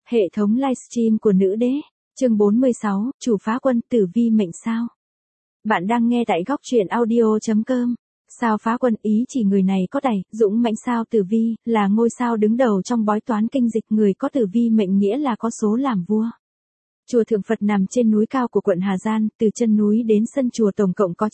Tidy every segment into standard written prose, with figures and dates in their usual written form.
Hệ thống livestream của nữ đế, chương 46, chủ phá quân tử vi mệnh sao. Bạn đang nghe tại góc truyện audio.com. Sao phá quân ý chỉ người này có tài, dũng mãnh. Sao tử vi, là ngôi sao đứng đầu trong bói toán kinh dịch. Người có tử vi mệnh nghĩa là có số làm vua. Chùa Thượng Phật nằm trên núi cao của quận Hà Giang, từ chân núi đến sân chùa tổng cộng có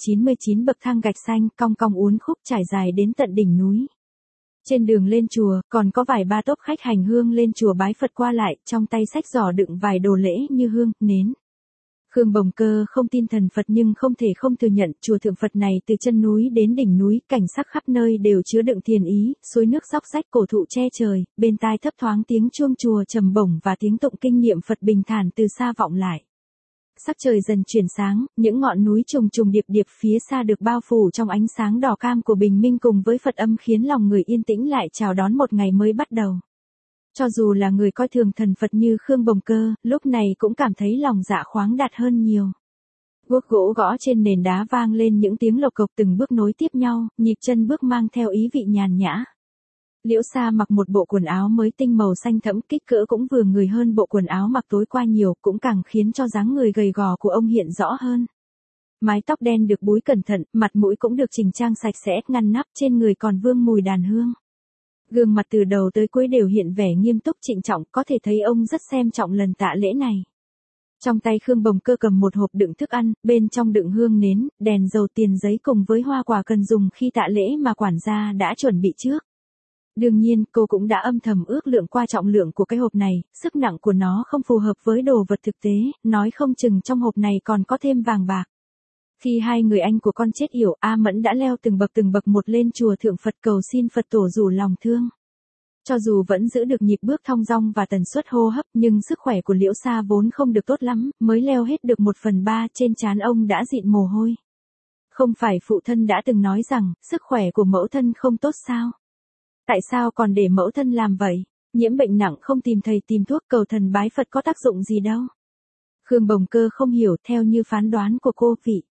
999 bậc thang gạch xanh, cong cong uốn khúc trải dài đến tận đỉnh núi. Trên đường lên chùa, còn có vài ba tốp khách hành hương lên chùa bái Phật qua lại, trong tay xách giỏ đựng vài đồ lễ như hương, nến. Khương Bồng Cơ không tin thần Phật nhưng không thể không thừa nhận, chùa Thượng Phật này từ chân núi đến đỉnh núi, cảnh sắc khắp nơi đều chứa đựng thiền ý, suối nước róc rách, cổ thụ che trời, bên tai thấp thoáng tiếng chuông chùa trầm bổng và tiếng tụng kinh niệm Phật bình thản từ xa vọng lại. Sắc trời dần chuyển sáng, những ngọn núi trùng trùng điệp điệp phía xa được bao phủ trong ánh sáng đỏ cam của bình minh cùng với Phật âm khiến lòng người yên tĩnh lại chào đón một ngày mới bắt đầu. Cho dù là người coi thường thần Phật như Khương Bồng Cơ, lúc này cũng cảm thấy lòng dạ khoáng đạt hơn nhiều. Guốc gỗ gõ trên nền đá vang lên những tiếng lộc cộc, từng bước nối tiếp nhau, nhịp chân bước mang theo ý vị nhàn nhã. Liễu Sa mặc một bộ quần áo mới tinh màu xanh thẫm, kích cỡ cũng vừa người hơn bộ quần áo mặc tối qua nhiều, cũng càng khiến cho dáng người gầy gò của ông hiện rõ hơn. Mái tóc đen được búi cẩn thận, mặt mũi cũng được chỉnh trang sạch sẽ, ngăn nắp, trên người còn vương mùi đàn hương. Gương mặt từ đầu tới cuối đều hiện vẻ nghiêm túc trịnh trọng, có thể thấy ông rất xem trọng lần tạ lễ này. Trong tay Khương Bồng Cơ cầm một hộp đựng thức ăn, bên trong đựng hương nến, đèn dầu, tiền giấy cùng với hoa quả cần dùng khi tạ lễ mà quản gia đã chuẩn bị trước. Đương nhiên, cô cũng đã âm thầm ước lượng qua trọng lượng của cái hộp này, sức nặng của nó không phù hợp với đồ vật thực tế, nói không chừng trong hộp này còn có thêm vàng bạc. Khi hai người anh của con chết yểu, A Mẫn đã leo từng bậc một lên chùa Thượng Phật cầu xin Phật tổ rủ lòng thương. Cho dù vẫn giữ được nhịp bước thong dong và tần suất hô hấp, nhưng sức khỏe của Liễu Sa vốn không được tốt lắm, mới leo hết được 1/3, trên trán ông đã dịn mồ hôi. Không phải phụ thân đã từng nói rằng, sức khỏe của mẫu thân không tốt sao? Tại sao còn để mẫu thân làm vậy? Nhiễm bệnh nặng không tìm thầy tìm thuốc, cầu thần bái Phật có tác dụng gì đâu. Khương Bồng Cơ không hiểu, theo như phán đoán của cô vị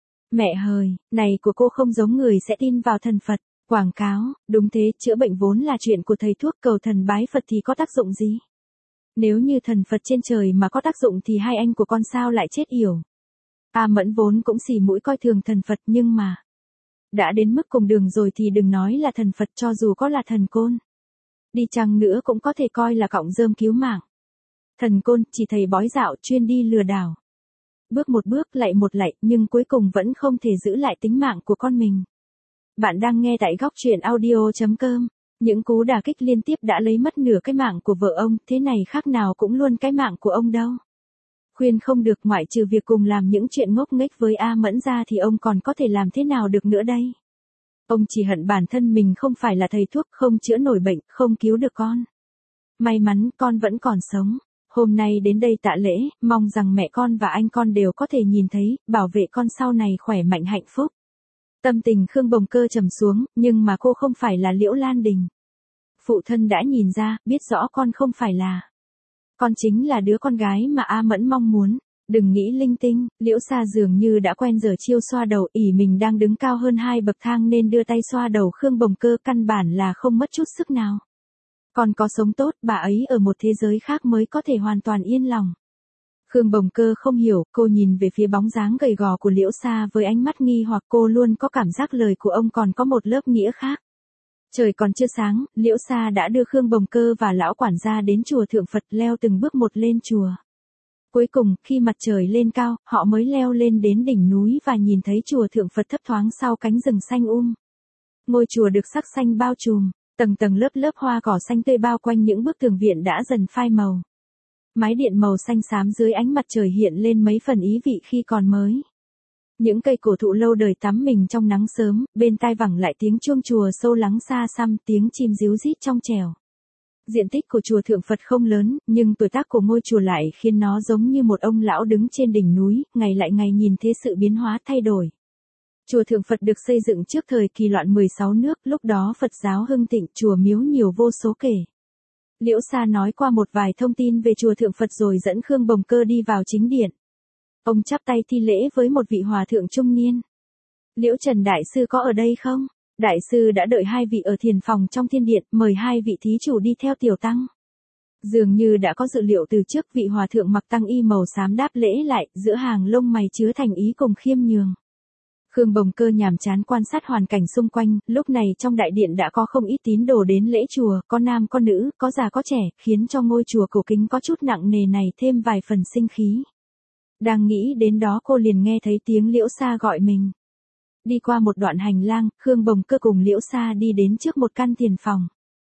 mẹ hời này của cô không giống người sẽ tin vào thần Phật. Quảng cáo, đúng thế, chữa bệnh vốn là chuyện của thầy thuốc, cầu thần bái Phật thì có tác dụng gì? Nếu như thần Phật trên trời mà có tác dụng thì hai anh của con sao lại chết yểu? A Mẫn vốn cũng xì mũi coi thường thần Phật, nhưng mà đã đến mức cùng đường rồi thì đừng nói là thần Phật, cho dù có là thần Côn đi chăng nữa cũng có thể coi là cọng rơm cứu mạng. Thần Côn chỉ thầy bói dạo chuyên đi lừa đảo. Bước một bước lại một lạy, nhưng cuối cùng vẫn không thể giữ lại tính mạng của con mình. Bạn đang nghe tại góc truyện audio.com. Những cú đả kích liên tiếp đã lấy mất nửa cái mạng của vợ ông, thế này khác nào cũng luôn cái mạng của ông đâu. Khuyên không được, ngoại trừ việc cùng làm những chuyện ngốc nghếch với A Mẫn ra thì ông còn có thể làm thế nào được nữa đây? Ông chỉ hận bản thân mình không phải là thầy thuốc, không chữa nổi bệnh, không cứu được con. May mắn con vẫn còn sống. Hôm nay đến đây tạ lễ, mong rằng mẹ con và anh con đều có thể nhìn thấy, bảo vệ con sau này khỏe mạnh hạnh phúc. Tâm tình Khương Bồng Cơ trầm xuống, nhưng mà cô không phải là Liễu Lan Đình. Phụ thân đã nhìn ra, biết rõ con không phải là. Con chính là đứa con gái mà A Mẫn mong muốn. Đừng nghĩ linh tinh, Liễu Sa dường như đã quen giờ chiêu xoa đầu, ỷ mình đang đứng cao hơn 2 bậc thang nên đưa tay xoa đầu Khương Bồng Cơ, căn bản là không mất chút sức nào. Còn có sống tốt, bà ấy ở một thế giới khác mới có thể hoàn toàn yên lòng. Khương Bồng Cơ không hiểu, cô nhìn về phía bóng dáng gầy gò của Liễu Sa với ánh mắt nghi hoặc, cô luôn có cảm giác lời của ông còn có một lớp nghĩa khác. Trời còn chưa sáng, Liễu Sa đã đưa Khương Bồng Cơ và lão quản gia đến chùa Thượng Phật, leo từng bước một lên chùa. Cuối cùng, khi mặt trời lên cao, họ mới leo lên đến đỉnh núi và nhìn thấy chùa Thượng Phật thấp thoáng sau cánh rừng xanh Ngôi chùa được sắc xanh bao trùm, tầng tầng lớp lớp hoa cỏ xanh tươi bao quanh những bức tường viện đã dần phai màu. Mái điện màu xanh xám dưới ánh mặt trời hiện lên mấy phần ý vị khi còn mới. Những cây cổ thụ lâu đời tắm mình trong nắng sớm, bên tai vẳng lại tiếng chuông chùa sâu lắng xa xăm, tiếng chim ríu rít trong trẻo. Diện tích của chùa Thượng Phật không lớn, nhưng tuổi tác của ngôi chùa lại khiến nó giống như một ông lão đứng trên đỉnh núi, ngày lại ngày nhìn thế sự biến hóa thay đổi. Chùa Thượng Phật được xây dựng trước thời kỳ loạn 16 nước, lúc đó Phật giáo hưng thịnh, chùa miếu nhiều vô số kể. Liễu Sa nói qua một vài thông tin về chùa Thượng Phật rồi dẫn Khương Bồng Cơ đi vào chính điện. Ông chắp tay thi lễ với một vị hòa thượng trung niên. Liễu Trần Đại Sư có ở đây không? Đại sư đã đợi hai vị ở thiền phòng trong thiên điện, mời hai vị thí chủ đi theo tiểu tăng. Dường như đã có dự liệu từ trước, vị hòa thượng mặc tăng y màu xám đáp lễ lại, giữa hàng lông mày chứa thành ý cùng khiêm nhường. Khương Bồng Cơ nhàm chán quan sát hoàn cảnh xung quanh, lúc này trong đại điện đã có không ít tín đồ đến lễ chùa, có nam có nữ, có già có trẻ, khiến cho ngôi chùa cổ kính có chút nặng nề này thêm vài phần sinh khí. Đang nghĩ đến đó cô liền nghe thấy tiếng Liễu Sa gọi mình. Đi qua một đoạn hành lang, Khương Bồng Cơ cùng Liễu Sa đi đến trước một căn thiền phòng.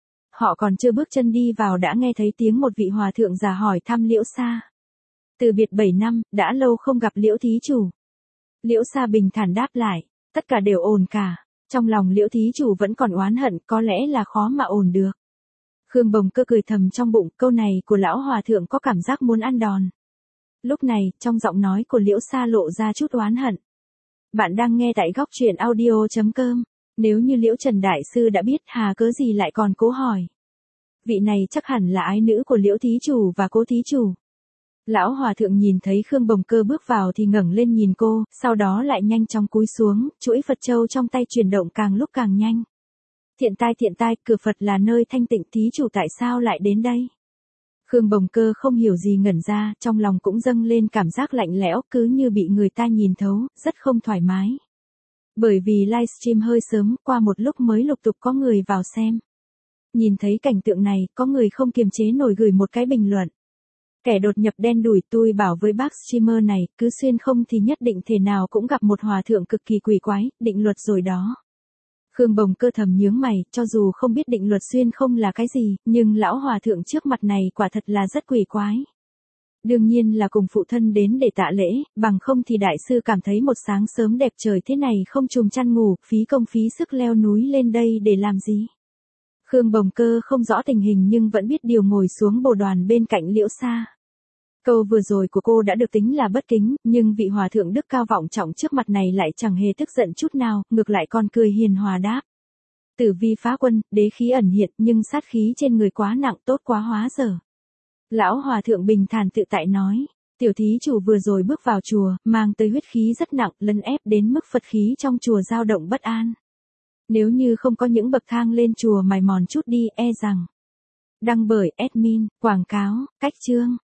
Họ còn chưa bước chân đi vào đã nghe thấy tiếng một vị hòa thượng già hỏi thăm Liễu Sa. Từ biệt 7 năm, đã lâu không gặp Liễu thí chủ. Liễu Sa bình thản đáp lại, tất cả đều ổn cả. Trong lòng Liễu thí chủ vẫn còn oán hận, có lẽ là khó mà ổn được. Khương Bồng Cơ cười thầm trong bụng, câu này của lão hòa thượng có cảm giác muốn ăn đòn. Lúc này, trong giọng nói của Liễu Sa lộ ra chút oán hận. Bạn đang nghe tại góc truyện audio.com. Nếu như Liễu Trần Đại Sư đã biết, hà cớ gì lại còn cố hỏi. Vị này chắc hẳn là ái nữ của Liễu thí chủ và Cố thí chủ. Lão hòa thượng nhìn thấy Khương Bồng Cơ bước vào thì ngẩng lên nhìn cô, sau đó lại nhanh chóng cúi xuống, chuỗi Phật châu trong tay chuyển động càng lúc càng nhanh. Thiện tai, cửa Phật là nơi thanh tịnh, thí chủ tại sao lại đến đây? Khương Bồng Cơ không hiểu gì ngẩn ra, trong lòng cũng dâng lên cảm giác lạnh lẽo, cứ như bị người ta nhìn thấu, rất không thoải mái. Bởi vì livestream hơi sớm, qua một lúc mới lục tục có người vào xem. Nhìn thấy cảnh tượng này, có người không kiềm chế nổi gửi một cái bình luận. Kẻ đột nhập đen đủi, tôi bảo với bác streamer này, cứ xuyên không thì nhất định thể nào cũng gặp một hòa thượng cực kỳ quỷ quái, định luật rồi đó. Khương Bồng Cơ thầm nhướng mày, cho dù không biết định luật xuyên không là cái gì, nhưng lão hòa thượng trước mặt này quả thật là rất quỷ quái. Đương nhiên là cùng phụ thân đến để tạ lễ, bằng không thì đại sư cảm thấy một sáng sớm đẹp trời thế này không trùm chăn ngủ, phí công phí sức leo núi lên đây để làm gì. Khương Bồng Cơ không rõ tình hình nhưng vẫn biết điều, ngồi xuống bồ đoàn bên cạnh Liễu Sa. Câu vừa rồi của cô đã được tính là bất kính, nhưng vị hòa thượng đức cao vọng trọng trước mặt này lại chẳng hề tức giận chút nào, ngược lại còn cười hiền hòa đáp. Tử vi phá quân, đế khí ẩn hiện, nhưng sát khí trên người quá nặng, tốt quá hóa dở. Lão hòa thượng bình thản tự tại nói, tiểu thí chủ vừa rồi bước vào chùa, mang tới huyết khí rất nặng, lấn ép đến mức Phật khí trong chùa dao động bất an. Nếu như không có những bậc thang lên chùa mài mòn chút đi, e rằng. Đăng bởi admin, quảng cáo, cách chương.